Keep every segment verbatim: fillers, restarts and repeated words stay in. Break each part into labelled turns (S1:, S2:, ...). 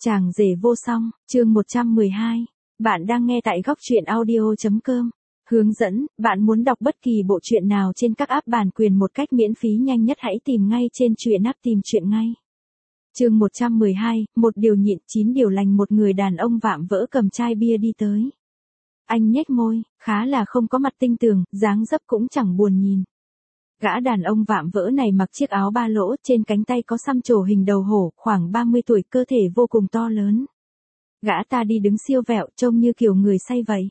S1: Chàng rể vô song, chương một trăm mười hai. Bạn đang nghe tại góc truyện audio chấm com. Hướng dẫn, bạn muốn đọc bất kỳ bộ truyện nào trên các app bản quyền một cách miễn phí nhanh nhất hãy tìm ngay trên truyện app tìm truyện ngay. Chương một trăm mười hai, một điều nhịn, chín điều lành. Một người đàn ông vạm vỡ cầm chai bia đi tới. Anh nhếch môi, khá là không có mặt tinh tường, dáng dấp cũng chẳng buồn nhìn. Gã đàn ông vạm vỡ này mặc chiếc áo ba lỗ, trên cánh tay có xăm trổ hình đầu hổ, khoảng ba mươi tuổi, cơ thể vô cùng to lớn. Gã ta đi đứng siêu vẹo, trông như kiểu người say vậy.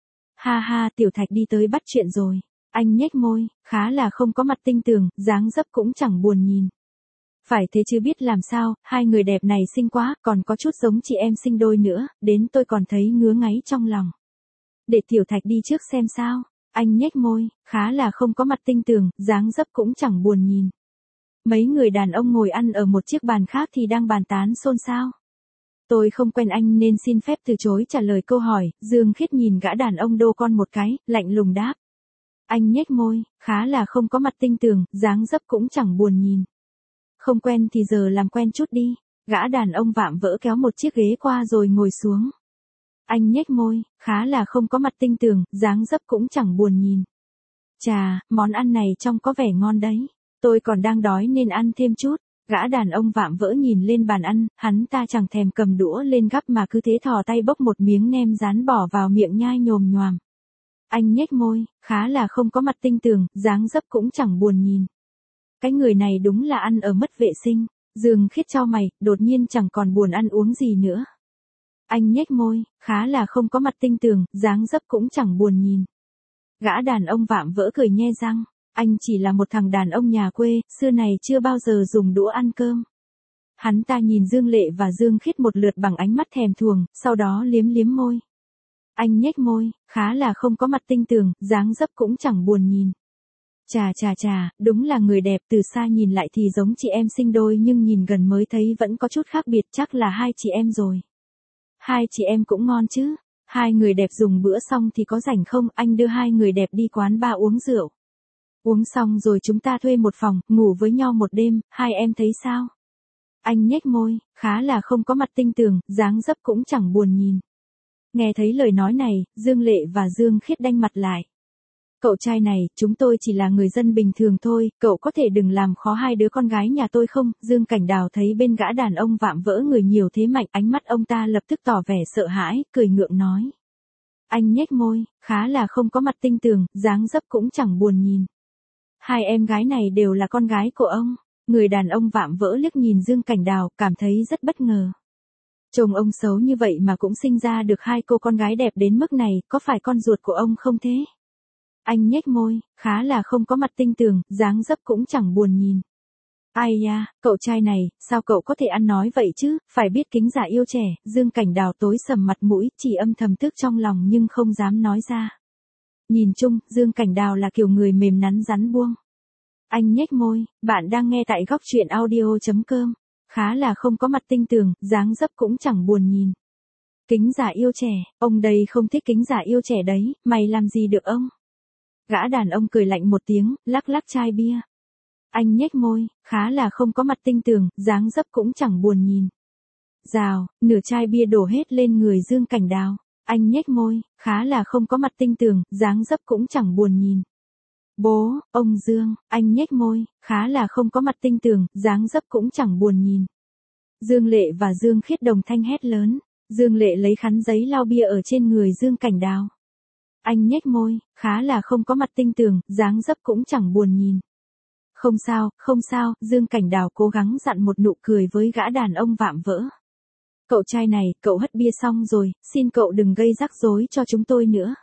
S1: Ha ha, Tiểu Thạch đi tới bắt chuyện rồi. Anh nhếch môi, khá là không có mặt tinh tường, dáng dấp cũng chẳng buồn nhìn. Phải thế chứ biết làm sao, hai người đẹp này xinh quá, còn có chút giống chị em sinh đôi nữa, đến tôi còn thấy ngứa ngáy trong lòng. Để Tiểu Thạch đi trước xem sao. Anh nhếch môi, khá là không có mặt tinh tường, dáng dấp cũng chẳng buồn nhìn. Mấy người đàn ông ngồi ăn ở một chiếc bàn khác thì đang bàn tán xôn xao. Tôi không quen anh nên xin phép từ chối trả lời câu hỏi. Dương Khiết nhìn gã đàn ông đô con một cái, lạnh lùng đáp. Anh nhếch môi, khá là không có mặt tinh tường, dáng dấp cũng chẳng buồn nhìn. Không quen thì giờ làm quen chút đi. Gã đàn ông vạm vỡ kéo một chiếc ghế qua rồi ngồi xuống. Anh nhếch môi, khá là không có mặt tinh tường, dáng dấp cũng chẳng buồn nhìn. Chà, món ăn này trông có vẻ ngon đấy. Tôi còn đang đói nên ăn thêm chút. Gã đàn ông vạm vỡ nhìn lên bàn ăn, hắn ta chẳng thèm cầm đũa lên gắp mà cứ thế thò tay bốc một miếng nem rán bỏ vào miệng nhai nhồm nhoàm. Anh nhếch môi, khá là không có mặt tinh tường, dáng dấp cũng chẳng buồn nhìn. Cái người này đúng là ăn ở mất vệ sinh. Dương Khiết chau mày, đột nhiên chẳng còn buồn ăn uống gì nữa. Anh nhếch môi, khá là không có mặt tinh tường, dáng dấp cũng chẳng buồn nhìn. Gã đàn ông vạm vỡ cười nhe răng. Anh chỉ là một thằng đàn ông nhà quê, xưa này chưa bao giờ dùng đũa ăn cơm. Hắn ta nhìn Dương Lệ và Dương Khiết một lượt bằng ánh mắt thèm thuồng, sau đó liếm liếm môi. Anh nhếch môi, khá là không có mặt tinh tường, dáng dấp cũng chẳng buồn nhìn. Chà chà chà, đúng là người đẹp, từ xa nhìn lại thì giống chị em sinh đôi nhưng nhìn gần mới thấy vẫn có chút khác biệt, chắc là hai chị em rồi. Hai chị em cũng ngon chứ. Hai người đẹp dùng bữa xong thì có rảnh không, anh đưa hai người đẹp đi quán bar uống rượu. Uống xong rồi chúng ta thuê một phòng, ngủ với nhau một đêm, hai em thấy sao? Anh nhếch môi, khá là không có mặt tinh tường, dáng dấp cũng chẳng buồn nhìn. Nghe thấy lời nói này, Dương Lệ và Dương Khiết đanh mặt lại. Cậu trai này, chúng tôi chỉ là người dân bình thường thôi, cậu có thể đừng làm khó hai đứa con gái nhà tôi không? Dương Cảnh Đào thấy bên gã đàn ông vạm vỡ người nhiều thế mạnh, ánh mắt ông ta lập tức tỏ vẻ sợ hãi, cười ngượng nói. Anh nhếch môi, khá là không có mặt tinh tường, dáng dấp cũng chẳng buồn nhìn. Hai em gái này đều là con gái của ông. Người đàn ông vạm vỡ liếc nhìn Dương Cảnh Đào, cảm thấy rất bất ngờ. Chồng ông xấu như vậy mà cũng sinh ra được hai cô con gái đẹp đến mức này, có phải con ruột của ông không thế? Anh nhếch môi, khá là không có mặt tinh tường, dáng dấp cũng chẳng buồn nhìn. Ai da, cậu trai này, sao cậu có thể ăn nói vậy chứ, phải biết kính già yêu trẻ. Dương Cảnh Đào tối sầm mặt mũi, chỉ âm thầm tức trong lòng nhưng không dám nói ra. Nhìn chung, Dương Cảnh Đào là kiểu người mềm nắn rắn buông. Anh nhếch môi, bạn đang nghe tại góc truyện audio chấm com. Khá là không có mặt tinh tường, dáng dấp cũng chẳng buồn nhìn. Kính già yêu trẻ, ông đây không thích kính già yêu trẻ đấy, mày làm gì được ông? Gã đàn ông cười lạnh một tiếng, lắc lắc chai bia. Anh nhếch môi, khá là không có mặt tinh tường, dáng dấp cũng chẳng buồn nhìn. Rào, nửa chai bia đổ hết lên người Dương Cảnh Đào. Anh nhếch môi, khá là không có mặt tinh tường, dáng dấp cũng chẳng buồn nhìn. Bố, ông Dương, anh nhếch môi, khá là không có mặt tinh tường, dáng dấp cũng chẳng buồn nhìn. Dương Lệ và Dương Khiết đồng thanh hét lớn. Dương Lệ lấy khăn giấy lau bia ở trên người Dương Cảnh Đào. Anh nhếch môi, khá là không có mặt tinh tường, dáng dấp cũng chẳng buồn nhìn. Không sao, không sao, Dương Cảnh Đào cố gắng dặn một nụ cười với gã đàn ông vạm vỡ. Cậu trai này, cậu hất bia xong rồi, xin cậu đừng gây rắc rối cho chúng tôi nữa.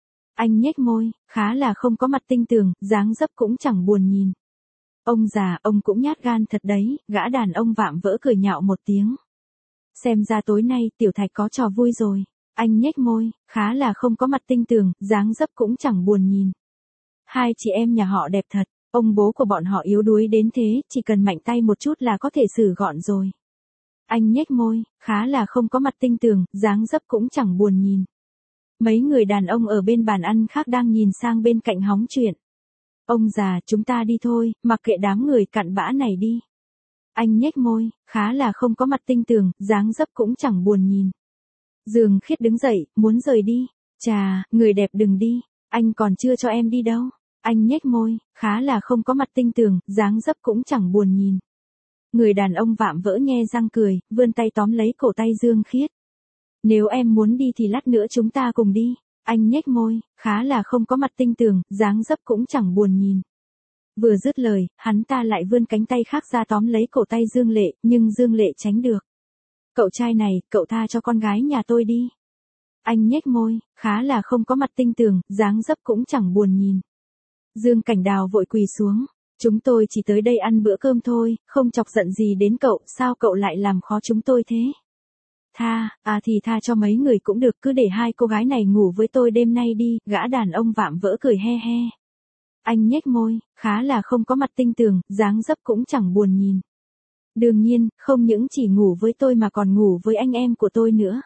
S1: Anh nhếch môi, khá là không có mặt tinh tường, dáng dấp cũng chẳng buồn nhìn. Ông già, ông cũng nhát gan thật đấy, gã đàn ông vạm vỡ cười nhạo một tiếng. Xem ra tối nay, Tiểu Thạch có trò vui rồi. Anh nhếch môi, khá là không có mặt tinh tường, dáng dấp cũng chẳng buồn nhìn. Hai chị em nhà họ đẹp thật, ông bố của bọn họ yếu đuối đến thế, chỉ cần mạnh tay một chút là có thể xử gọn rồi. Anh nhếch môi, khá là không có mặt tinh tường, dáng dấp cũng chẳng buồn nhìn. Mấy người đàn ông ở bên bàn ăn khác đang nhìn sang bên cạnh hóng chuyện. Ông già, chúng ta đi thôi, mặc kệ đám người cặn bã này đi. Anh nhếch môi, khá là không có mặt tinh tường, dáng dấp cũng chẳng buồn nhìn. Dương Khiết đứng dậy, muốn rời đi. Chà, người đẹp đừng đi, anh còn chưa cho em đi đâu. Anh nhếch môi, khá là không có mặt tinh tường, dáng dấp cũng chẳng buồn nhìn. Người đàn ông vạm vỡ nhe răng cười, vươn tay tóm lấy cổ tay Dương Khiết. Nếu em muốn đi thì lát nữa chúng ta cùng đi. Anh nhếch môi, khá là không có mặt tinh tường, dáng dấp cũng chẳng buồn nhìn. Vừa dứt lời, hắn ta lại vươn cánh tay khác ra tóm lấy cổ tay Dương Lệ, nhưng Dương Lệ tránh được. Cậu trai này, cậu tha cho con gái nhà tôi đi. Anh nhếch môi, khá là không có mặt tinh tường, dáng dấp cũng chẳng buồn nhìn. Dương Cảnh Đào vội quỳ xuống. Chúng tôi chỉ tới đây ăn bữa cơm thôi, không chọc giận gì đến cậu, sao cậu lại làm khó chúng tôi thế? Tha, à thì tha cho mấy người cũng được, cứ để hai cô gái này ngủ với tôi đêm nay đi, gã đàn ông vạm vỡ cười he he. Anh nhếch môi, khá là không có mặt tinh tường, dáng dấp cũng chẳng buồn nhìn. Đương nhiên, không những chỉ ngủ với tôi mà còn ngủ với anh em của tôi nữa.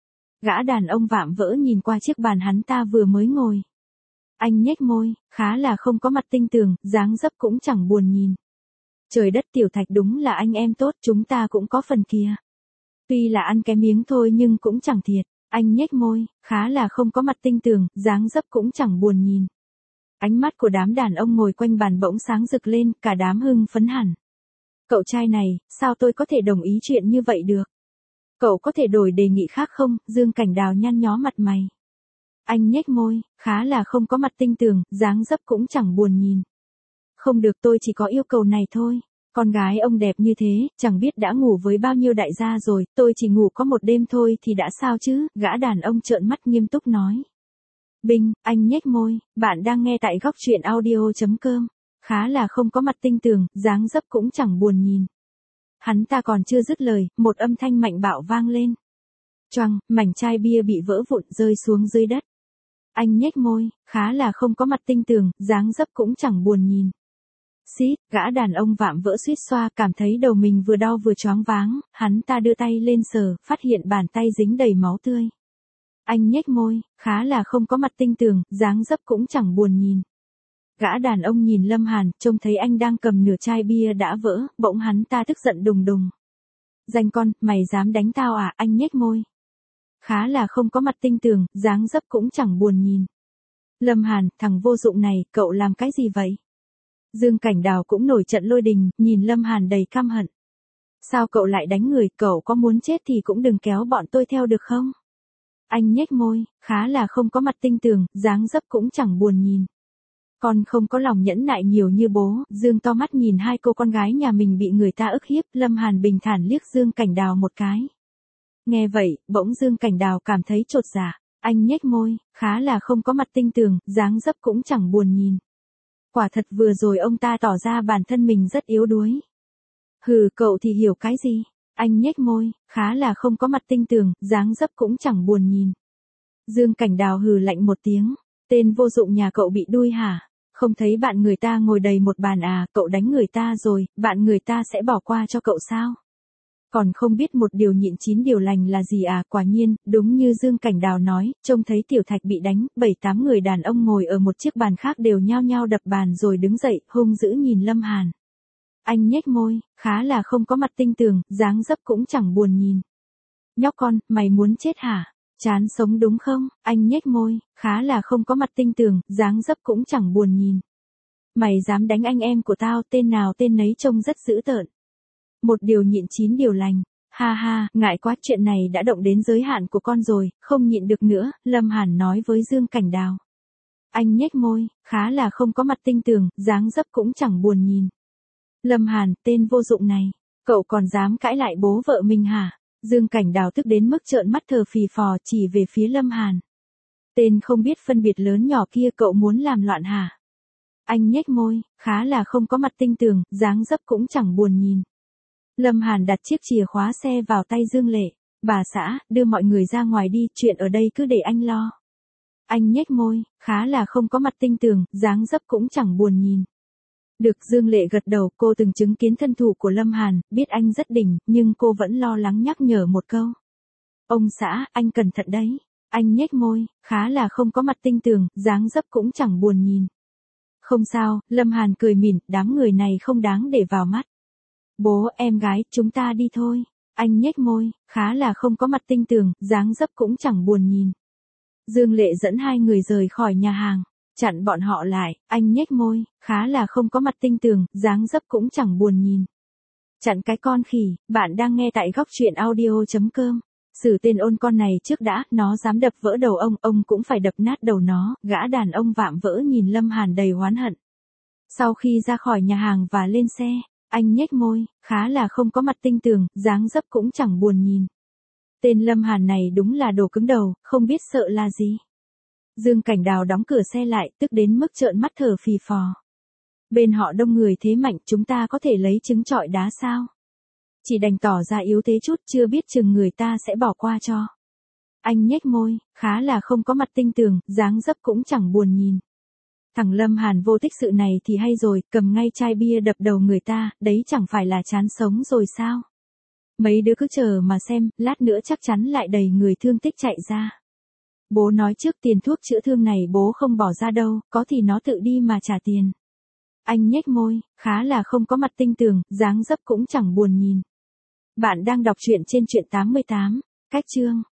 S1: Gã đàn ông vạm vỡ nhìn qua chiếc bàn hắn ta vừa mới ngồi. Anh nhếch môi, khá là không có mặt tinh tường, dáng dấp cũng chẳng buồn nhìn. Trời đất Tiểu Thạch đúng là anh em tốt, chúng ta cũng có phần kìa. Tuy là ăn cái miếng thôi nhưng cũng chẳng thiệt. Anh nhếch môi, khá là không có mặt tinh tường, dáng dấp cũng chẳng buồn nhìn. Ánh mắt của đám đàn ông ngồi quanh bàn bỗng sáng rực lên, cả đám hưng phấn hẳn. Cậu trai này, sao tôi có thể đồng ý chuyện như vậy được? Cậu có thể đổi đề nghị khác không? Dương Cảnh Đào nhăn nhó mặt mày. Anh nhếch môi, khá là không có mặt tinh tường, dáng dấp cũng chẳng buồn nhìn. Không được, tôi chỉ có yêu cầu này thôi. Con gái ông đẹp như thế, chẳng biết đã ngủ với bao nhiêu đại gia rồi, tôi chỉ ngủ có một đêm thôi thì đã sao chứ? Gã đàn ông trợn mắt nghiêm túc nói. Binh, anh nhếch môi, bạn đang nghe tại góc truyện audio chấm com. Khá là không có mặt tinh tường, dáng dấp cũng chẳng buồn nhìn. Hắn ta còn chưa dứt lời, một âm thanh mạnh bạo vang lên. Choang, mảnh chai bia bị vỡ vụn rơi xuống dưới đất. Anh nhếch môi, khá là không có mặt tinh tường, dáng dấp cũng chẳng buồn nhìn. Xít, gã đàn ông vạm vỡ suýt xoa, cảm thấy đầu mình vừa đau vừa choáng váng, hắn ta đưa tay lên sờ, phát hiện bàn tay dính đầy máu tươi. Anh nhếch môi, khá là không có mặt tinh tường, dáng dấp cũng chẳng buồn nhìn. Gã đàn ông nhìn Lâm Hàn, trông thấy anh đang cầm nửa chai bia đã vỡ, bỗng hắn ta tức giận đùng đùng. Danh con, mày dám đánh tao à? Anh nhếch môi. Khá là không có mặt tinh tường, dáng dấp cũng chẳng buồn nhìn. Lâm Hàn, thằng vô dụng này, cậu làm cái gì vậy? Dương Cảnh Đào cũng nổi trận lôi đình, nhìn Lâm Hàn đầy căm hận. Sao cậu lại đánh người, cậu có muốn chết thì cũng đừng kéo bọn tôi theo được không? Anh nhếch môi, khá là không có mặt tinh tường, dáng dấp cũng chẳng buồn nhìn. Con không có lòng nhẫn nại nhiều như bố. Dương to mắt nhìn hai cô con gái nhà mình bị người ta ức hiếp. Lâm Hàn bình thản liếc Dương Cảnh Đào một cái. Nghe vậy, bỗng Dương Cảnh Đào cảm thấy chột dạ. Anh nhếch môi, khá là không có mặt tinh tường, dáng dấp cũng chẳng buồn nhìn. Quả thật vừa rồi ông ta tỏ ra bản thân mình rất yếu đuối. Hừ, cậu thì hiểu cái gì? Anh nhếch môi, khá là không có mặt tinh tường, dáng dấp cũng chẳng buồn nhìn. Dương Cảnh Đào hừ lạnh một tiếng. Tên vô dụng nhà cậu bị đuôi hả? Không thấy bạn người ta ngồi đầy một bàn à, cậu đánh người ta rồi, bạn người ta sẽ bỏ qua cho cậu sao? Còn không biết một điều nhịn chín điều lành là gì à? Quả nhiên, đúng như Dương Cảnh Đào nói, trông thấy Tiểu Thạch bị đánh, bảy tám người đàn ông ngồi ở một chiếc bàn khác đều nhao nhao đập bàn rồi đứng dậy, hung dữ nhìn Lâm Hàn. Anh nhếch môi, khá là không có mặt tinh tường, dáng dấp cũng chẳng buồn nhìn. Nhóc con, mày muốn chết hả? Chán sống đúng không? Anh nhếch môi, khá là không có mặt tinh tường, dáng dấp cũng chẳng buồn nhìn. Mày dám đánh anh em của tao, tên nào tên nấy trông rất dữ tợn. Một điều nhịn chín điều lành. Ha ha, ngại quá, chuyện này đã động đến giới hạn của con rồi, không nhịn được nữa, Lâm Hàn nói với Dương Cảnh Đào. Anh nhếch môi, khá là không có mặt tinh tường, dáng dấp cũng chẳng buồn nhìn. Lâm Hàn, tên vô dụng này, cậu còn dám cãi lại bố vợ mình hả? Dương Cảnh Đào tức đến mức trợn mắt thờ phì phò chỉ về phía Lâm Hàn. Tên không biết phân biệt lớn nhỏ kia, cậu muốn làm loạn hả? Anh nhếch môi, khá là không có mặt tinh tường, dáng dấp cũng chẳng buồn nhìn. Lâm Hàn đặt chiếc chìa khóa xe vào tay Dương Lệ. Bà xã, đưa mọi người ra ngoài đi, chuyện ở đây cứ để anh lo. Anh nhếch môi, khá là không có mặt tinh tường, dáng dấp cũng chẳng buồn nhìn. Được, Dương Lệ gật đầu, cô từng chứng kiến thân thủ của Lâm Hàn, biết anh rất đỉnh, nhưng cô vẫn lo lắng nhắc nhở một câu. Ông xã, anh cẩn thận đấy. Anh nhếch môi, khá là không có mặt tinh tường, dáng dấp cũng chẳng buồn nhìn. Không sao, Lâm Hàn cười mỉm, đám người này không đáng để vào mắt. Bố, em gái, chúng ta đi thôi. Anh nhếch môi, khá là không có mặt tinh tường, dáng dấp cũng chẳng buồn nhìn. Dương Lệ dẫn hai người rời khỏi nhà hàng, chặn bọn họ lại, anh nhếch môi, khá là không có mặt tinh tường, dáng dấp cũng chẳng buồn nhìn. Chặn cái con khỉ, bạn đang nghe tại góc truyện audio.com. Xử tên ôn con này trước đã, nó dám đập vỡ đầu ông, ông cũng phải đập nát đầu nó, gã đàn ông vạm vỡ nhìn Lâm Hàn đầy oán hận. Sau khi ra khỏi nhà hàng và lên xe, anh nhếch môi, khá là không có mặt tinh tường, dáng dấp cũng chẳng buồn nhìn. Tên Lâm Hàn này đúng là đồ cứng đầu, không biết sợ là gì. Dương Cảnh Đào đóng cửa xe lại, tức đến mức trợn mắt thở phì phò. Bên họ đông người thế mạnh, chúng ta có thể lấy trứng trọi đá sao? Chỉ đành tỏ ra yếu thế chút, chưa biết chừng người ta sẽ bỏ qua cho. Anh nhếch môi, khá là không có mặt tinh tường, dáng dấp cũng chẳng buồn nhìn. Thằng Lâm Hàn vô tích sự này thì hay rồi, cầm ngay chai bia đập đầu người ta, đấy chẳng phải là chán sống rồi sao? Mấy đứa cứ chờ mà xem, lát nữa chắc chắn lại đầy người thương tích chạy ra. Bố nói trước tiền thuốc chữa thương này bố không bỏ ra đâu, có thì nó tự đi mà trả tiền. Anh nhếch môi, khá là không có mặt tinh tường, dáng dấp cũng chẳng buồn nhìn. Bạn đang đọc truyện trên truyện tám mươi tám, cách chương.